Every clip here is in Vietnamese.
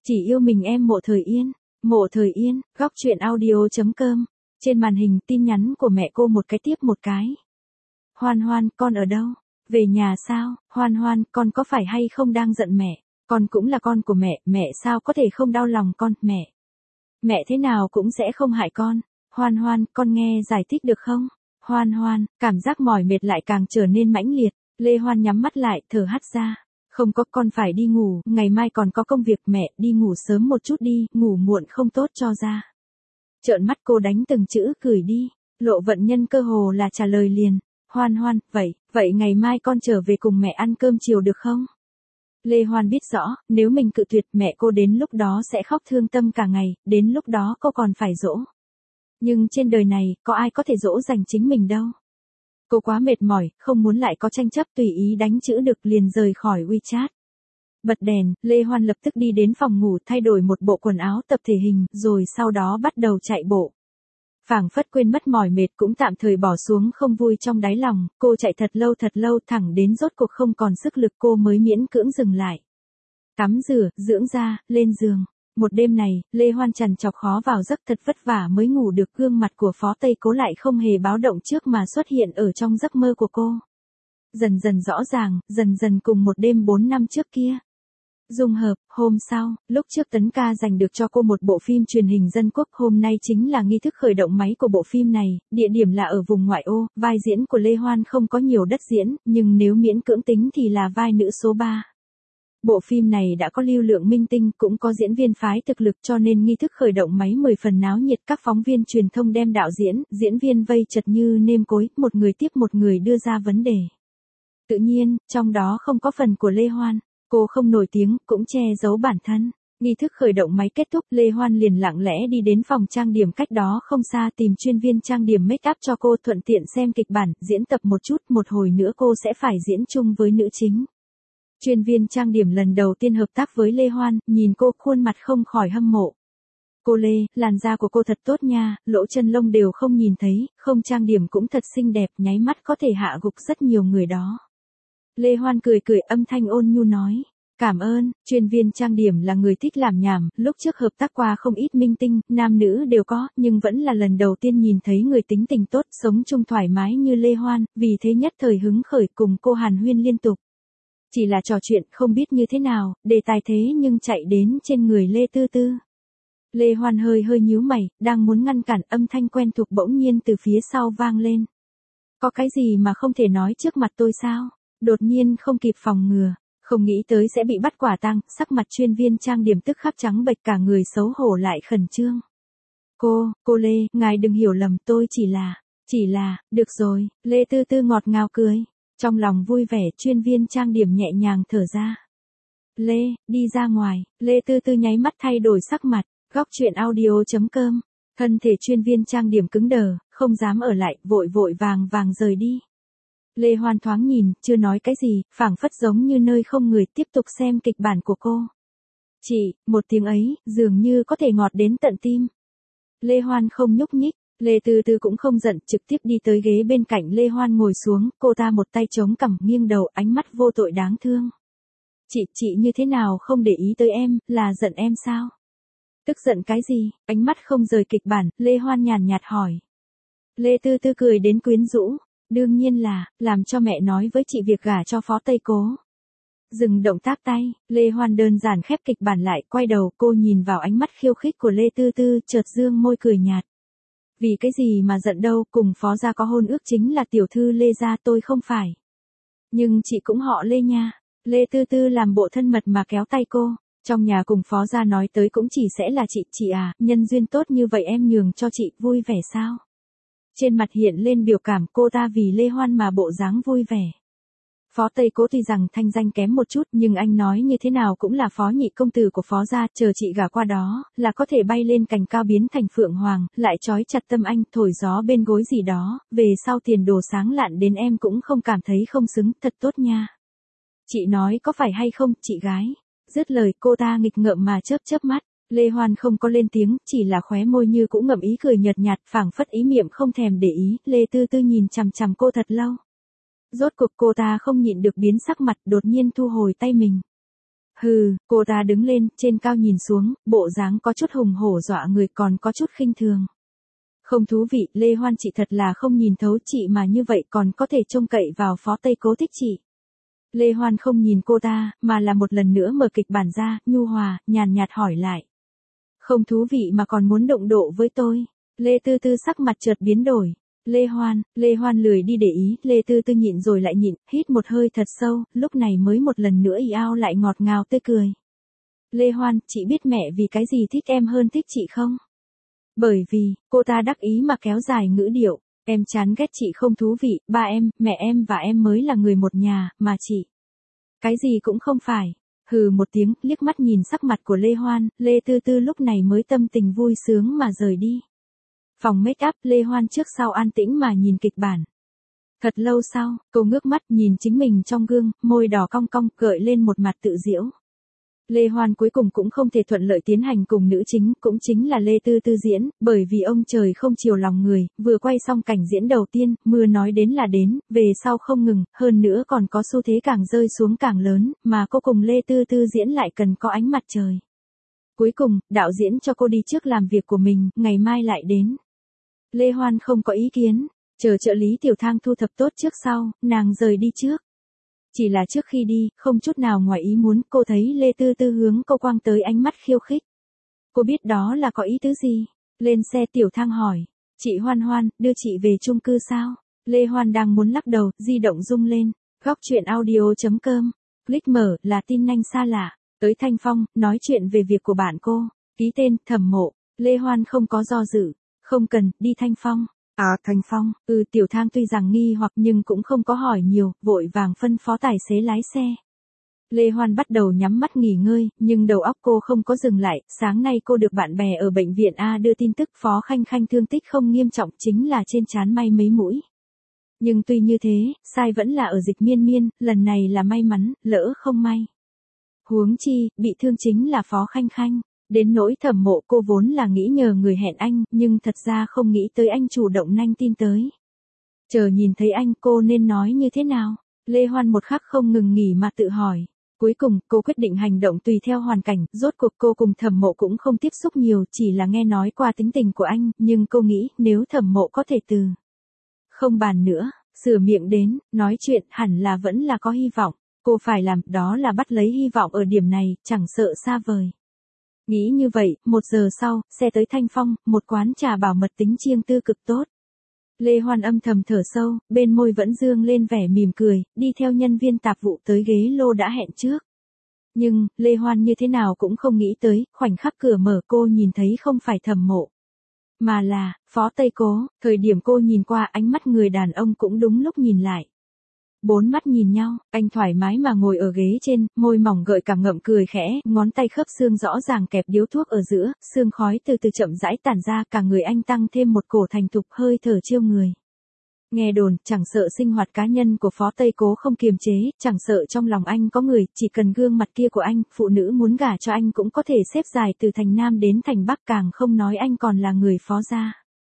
Chỉ yêu mình em Mộ Thời Yên. Mộ Thời Yên, góc truyện audio.com. Trên màn hình tin nhắn của mẹ cô một cái tiếp một cái. Hoan Hoan, con ở đâu? Về nhà sao? Hoan Hoan, con có phải hay không đang giận mẹ? Con cũng là con của mẹ sao có thể không đau lòng con, mẹ. Mẹ thế nào cũng sẽ không hại con. Hoan Hoan, con nghe giải thích được không? Hoan Hoan, cảm giác mỏi mệt lại càng trở nên mãnh liệt. Lê Hoan nhắm mắt lại, thở hắt ra. Không có, con phải đi ngủ, ngày mai còn có công việc, mẹ, đi ngủ sớm một chút đi, ngủ muộn không tốt cho da. Trợn mắt cô đánh từng chữ, cười đi. Lộ Vận Nhân cơ hồ là trả lời liền. Hoan Hoan, vậy ngày mai con trở về cùng mẹ ăn cơm chiều được không? Lê Hoan biết rõ, nếu mình cự tuyệt mẹ cô đến lúc đó sẽ khóc thương tâm cả ngày, đến lúc đó cô còn phải dỗ. Nhưng trên đời này, có ai có thể dỗ dành chính mình đâu. Cô quá mệt mỏi, không muốn lại có tranh chấp, tùy ý đánh chữ được liền rời khỏi WeChat. Bật đèn, Lê Hoan lập tức đi đến phòng ngủ thay đổi một bộ quần áo tập thể hình, rồi sau đó bắt đầu chạy bộ. Phảng phất quên mất mỏi mệt cũng tạm thời bỏ xuống không vui trong đáy lòng, cô chạy thật lâu thẳng đến rốt cuộc không còn sức lực cô mới miễn cưỡng dừng lại. Tắm rửa, dưỡng da, lên giường. Một đêm này, Lê Hoan trằn trọc khó vào giấc, thật vất vả mới ngủ được, gương mặt của Phó Tây Cố lại không hề báo động trước mà xuất hiện ở trong giấc mơ của cô. Dần dần rõ ràng, dần dần cùng một đêm 4 năm trước kia. Dung hợp, hôm sau, lúc trước Tấn Ca dành được cho cô một bộ phim truyền hình dân quốc, hôm nay chính là nghi thức khởi động máy của bộ phim này, địa điểm là ở vùng ngoại ô, vai diễn của Lê Hoan không có nhiều đất diễn, nhưng nếu miễn cưỡng tính thì là vai nữ số 3. Bộ phim này đã có lưu lượng minh tinh, cũng có diễn viên phái thực lực, cho nên nghi thức khởi động máy 10 phần náo nhiệt, các phóng viên truyền thông đem đạo diễn viên vây chật như nêm cối, một người tiếp một người đưa ra vấn đề. Tự nhiên, trong đó không có phần của Lê Hoan. Cô không nổi tiếng, cũng che giấu bản thân. Nghi thức khởi động máy kết thúc, Lê Hoan liền lặng lẽ đi đến phòng trang điểm cách đó không xa tìm chuyên viên trang điểm make up cho cô, thuận tiện xem kịch bản, diễn tập một chút, một hồi nữa cô sẽ phải diễn chung với nữ chính. Chuyên viên trang điểm lần đầu tiên hợp tác với Lê Hoan, nhìn cô khuôn mặt không khỏi hâm mộ. Cô Lê, làn da của cô thật tốt nha, lỗ chân lông đều không nhìn thấy, không trang điểm cũng thật xinh đẹp, nháy mắt có thể hạ gục rất nhiều người đó. Lê Hoan cười âm thanh ôn nhu nói. Cảm ơn, chuyên viên trang điểm là người thích làm nhảm, lúc trước hợp tác qua không ít minh tinh, nam nữ đều có, nhưng vẫn là lần đầu tiên nhìn thấy người tính tình tốt, sống chung thoải mái như Lê Hoan, vì thế nhất thời hứng khởi cùng cô hàn huyên liên tục. Chỉ là trò chuyện không biết như thế nào, đề tài thế nhưng chạy đến trên người Lê Tư Tư. Lê Hoan hơi nhíu mày, đang muốn ngăn cản, âm thanh quen thuộc bỗng nhiên từ phía sau vang lên. Có cái gì mà không thể nói trước mặt tôi sao? Đột nhiên không kịp phòng ngừa, không nghĩ tới sẽ bị bắt quả tang, sắc mặt chuyên viên trang điểm tức khắc trắng bệch, cả người xấu hổ lại khẩn trương. Cô Lê, ngài đừng hiểu lầm, tôi chỉ là, được rồi, Lê Tư Tư ngọt ngào cười. Trong lòng vui vẻ, chuyên viên trang điểm nhẹ nhàng thở ra. Lê, đi ra ngoài, Lê Tư Tư nháy mắt thay đổi sắc mặt, góc truyện audio.com. Thân thể chuyên viên trang điểm cứng đờ, không dám ở lại, vội vàng rời đi. Lê Hoan thoáng nhìn, chưa nói cái gì, phảng phất giống như nơi không người, tiếp tục xem kịch bản của cô. Chị, một tiếng ấy, dường như có thể ngọt đến tận tim. Lê Hoan không nhúc nhích, Lê Tư Tư cũng không giận, trực tiếp đi tới ghế bên cạnh Lê Hoan ngồi xuống, cô ta một tay chống cằm, nghiêng đầu, ánh mắt vô tội đáng thương. Chị như thế nào không để ý tới em, là giận em sao? Tức giận cái gì? Ánh mắt không rời kịch bản, Lê Hoan nhàn nhạt hỏi. Lê Tư Tư cười đến quyến rũ. Đương nhiên là, làm cho mẹ nói với chị việc gả cho Phó Tây Cố. Dừng động tác tay, Lê Hoan đơn giản khép kịch bản lại, quay đầu, cô nhìn vào ánh mắt khiêu khích của Lê Tư Tư, chợt dương môi cười nhạt. Vì cái gì mà giận đâu, cùng Phó gia có hôn ước, chính là tiểu thư Lê gia, tôi không phải. Nhưng chị cũng họ Lê nha. Lê Tư Tư làm bộ thân mật mà kéo tay cô. Trong nhà cùng Phó gia nói tới cũng chỉ sẽ là chị à, nhân duyên tốt như vậy em nhường cho chị, vui vẻ sao? Trên mặt hiện lên biểu cảm, cô ta vì Lê Hoan mà bộ dáng vui vẻ. Phó Tây Cố tuy rằng thanh danh kém một chút, nhưng anh nói như thế nào cũng là phó nhị công tử của Phó gia, chờ chị gả qua đó, là có thể bay lên cành cao biến thành phượng hoàng, lại trói chặt tâm anh, thổi gió bên gối gì đó, về sau tiền đồ sáng lạn đến em cũng không cảm thấy không xứng, thật tốt nha. Chị nói có phải hay không, chị gái? Dứt lời, cô ta nghịch ngợm mà chớp mắt. Lê Hoan không có lên tiếng, chỉ là khóe môi như cũng ngậm ý cười nhợt nhạt, phảng phất ý miệng không thèm để ý. Lê Tư Tư nhìn chằm cô thật lâu. Rốt cuộc cô ta không nhịn được biến sắc mặt, đột nhiên thu hồi tay mình. Hừ, cô ta đứng lên, trên cao nhìn xuống, bộ dáng có chút hùng hổ dọa người còn có chút khinh thường. Không thú vị, Lê Hoan chị thật là không nhìn thấu chị mà như vậy còn có thể trông cậy vào Phó Tây Cố thích chị. Lê Hoan không nhìn cô ta, mà là một lần nữa mở kịch bản ra, nhu hòa, nhàn nhạt hỏi lại. Không thú vị mà còn muốn động độ với tôi. Lê Tư Tư sắc mặt chợt biến đổi. Lê Hoan lười đi để ý, Lê Tư Tư nhịn rồi lại nhịn, hít một hơi thật sâu, lúc này mới một lần nữa ì ao lại ngọt ngào tươi cười. Lê Hoan, chị biết mẹ vì cái gì thích em hơn thích chị không? Bởi vì, cô ta đắc ý mà kéo dài ngữ điệu, em chán ghét chị không thú vị, ba em, mẹ em và em mới là người một nhà, mà chị. Cái gì cũng không phải. Hừ một tiếng, liếc mắt nhìn sắc mặt của Lê Hoan, Lê Tư Tư lúc này mới tâm tình vui sướng mà rời đi. Phòng make up, Lê Hoan trước sau an tĩnh mà nhìn kịch bản. Thật lâu sau, cô ngước mắt nhìn chính mình trong gương, môi đỏ cong cong, gợi lên một mặt tự giễu. Lê Hoan cuối cùng cũng không thể thuận lợi tiến hành cùng nữ chính, cũng chính là Lê Tư Tư diễn, bởi vì ông trời không chiều lòng người, vừa quay xong cảnh diễn đầu tiên, mưa nói đến là đến, về sau không ngừng, hơn nữa còn có xu thế càng rơi xuống càng lớn, mà cô cùng Lê Tư Tư diễn lại cần có ánh mặt trời. Cuối cùng, đạo diễn cho cô đi trước làm việc của mình, ngày mai lại đến. Lê Hoan không có ý kiến, chờ trợ lý Tiểu Thang thu thập tốt trước sau, nàng rời đi trước. Chỉ là trước khi đi, không chút nào ngoài ý muốn, cô thấy Lê Tư Tư hướng cô quang tới ánh mắt khiêu khích. Cô biết đó là có ý tứ gì? Lên xe Tiểu Thang hỏi. Chị Hoan Hoan, đưa chị về chung cư sao? Lê Hoan đang muốn lắc đầu, di động rung lên. Góc chuyện audio.com. Click mở, là tin nhanh xa lạ. Tới Thanh Phong, nói chuyện về việc của bạn cô. Ký tên, Thẩm Mộ. Lê Hoan không có do dự. Không cần, đi Thanh Phong. À, Thanh Phong, Tiểu Thang tuy rằng nghi hoặc nhưng cũng không có hỏi nhiều, vội vàng phân phó tài xế lái xe. Lê Hoan bắt đầu nhắm mắt nghỉ ngơi, nhưng đầu óc cô không có dừng lại, sáng nay cô được bạn bè ở bệnh viện A đưa tin tức Phó Khanh Khanh thương tích không nghiêm trọng chính là trên trán may mấy mũi. Nhưng tuy như thế, sai vẫn là ở Dịch Miên Miên, lần này là may mắn, lỡ không may. Huống chi, bị thương chính là Phó Khanh Khanh. Đến nỗi Thẩm Mộ cô vốn là nghĩ nhờ người hẹn anh, nhưng thật ra không nghĩ tới anh chủ động nhanh tin tới. Chờ nhìn thấy anh cô nên nói như thế nào? Lê Hoan một khắc không ngừng nghỉ mà tự hỏi. Cuối cùng, cô quyết định hành động tùy theo hoàn cảnh, rốt cuộc cô cùng Thẩm Mộ cũng không tiếp xúc nhiều, chỉ là nghe nói qua tính tình của anh, nhưng cô nghĩ nếu Thẩm Mộ có thể từ. Không bàn nữa, sửa miệng đến, nói chuyện hẳn là vẫn là có hy vọng. Cô phải làm, đó là bắt lấy hy vọng ở điểm này, chẳng sợ xa vời. Nghĩ như vậy, 1 giờ sau, xe tới Thanh Phong, một quán trà bảo mật tính riêng tư cực tốt. Lê Hoan âm thầm thở sâu, bên môi vẫn dương lên vẻ mỉm cười, đi theo nhân viên tạp vụ tới ghế lô đã hẹn trước. Nhưng, Lê Hoan như thế nào cũng không nghĩ tới, khoảnh khắc cửa mở cô nhìn thấy không phải Thẩm Mộ. Mà là, Phó Tây Cố, thời điểm cô nhìn qua ánh mắt người đàn ông cũng đúng lúc nhìn lại. 4 mắt nhìn nhau, anh thoải mái mà ngồi ở ghế trên, môi mỏng gợi cảm ngậm cười khẽ, ngón tay khớp xương rõ ràng kẹp điếu thuốc ở giữa, sương khói từ từ chậm rãi tản ra, cả người anh tăng thêm một cổ thành thục hơi thở chiêu người. Nghe đồn, chẳng sợ sinh hoạt cá nhân của Phó Tây Cố không kiềm chế, chẳng sợ trong lòng anh có người, chỉ cần gương mặt kia của anh, phụ nữ muốn gả cho anh cũng có thể xếp dài từ thành Nam đến thành Bắc, càng không nói anh còn là người phó gia.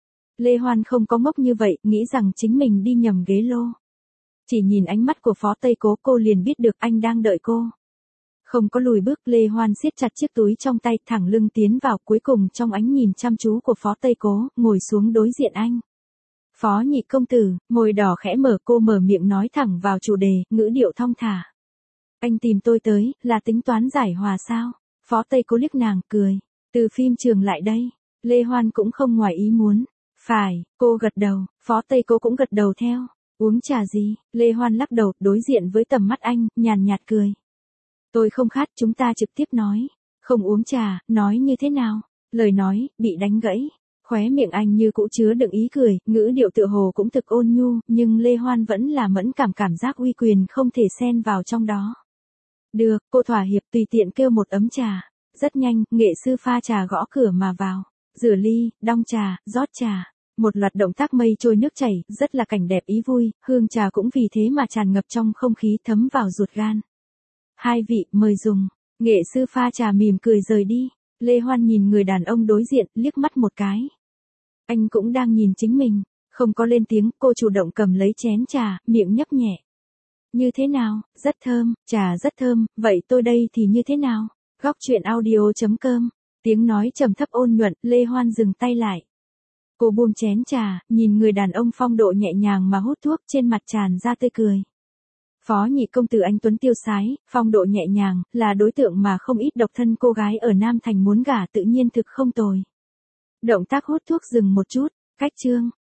Lê Hoan không có ngốc như vậy, nghĩ rằng chính mình đi nhầm ghế lô. Chỉ nhìn ánh mắt của Phó Tây Cố cô liền biết được anh đang đợi cô. Không có lùi bước, Lê Hoan siết chặt chiếc túi trong tay, thẳng lưng tiến vào, cuối cùng trong ánh nhìn chăm chú của Phó Tây Cố, ngồi xuống đối diện anh. Phó Nhị công tử, môi đỏ khẽ mở, cô mở miệng nói thẳng vào chủ đề, ngữ điệu thong thả. Anh tìm tôi tới, là tính toán giải hòa sao? Phó Tây Cố liếc nàng, cười. Từ phim trường lại đây. Lê Hoan cũng không ngoài ý muốn. Phải, cô gật đầu, Phó Tây Cố cũng gật đầu theo. Uống trà gì? Lê Hoan lắc đầu, đối diện với tầm mắt anh, nhàn nhạt cười. Tôi không khát, chúng ta trực tiếp nói. Không uống trà, nói như thế nào? Lời nói, bị đánh gãy. Khóe miệng anh như cũ chứa đựng ý cười, ngữ điệu tựa hồ cũng thực ôn nhu, nhưng Lê Hoan vẫn là mẫn cảm giác uy quyền không thể xen vào trong đó. Được, cô thỏa hiệp tùy tiện kêu một ấm trà. Rất nhanh, nghệ sư pha trà gõ cửa mà vào. Rửa ly, đong trà, rót trà. Một loạt động tác mây trôi nước chảy, rất là cảnh đẹp ý vui, hương trà cũng vì thế mà tràn ngập trong không khí thấm vào ruột gan. Hai vị, mời dùng. Nghệ sư pha trà mỉm cười rời đi. Lê Hoan nhìn người đàn ông đối diện, liếc mắt một cái. Anh cũng đang nhìn chính mình, không có lên tiếng, cô chủ động cầm lấy chén trà, miệng nhấp nhẹ. Như thế nào, rất thơm, trà rất thơm, vậy tôi đây thì như thế nào? Góc chuyện audio.com, tiếng nói trầm thấp ôn nhuận, Lê Hoan dừng tay lại. Cô buông chén trà, nhìn người đàn ông phong độ nhẹ nhàng mà hút thuốc, trên mặt tràn ra tươi cười. Phó nhị công tử anh tuấn tiêu sái, phong độ nhẹ nhàng, là đối tượng mà không ít độc thân cô gái ở Nam Thành muốn gả, tự nhiên thực không tồi. Động tác hút thuốc dừng một chút, cách chương.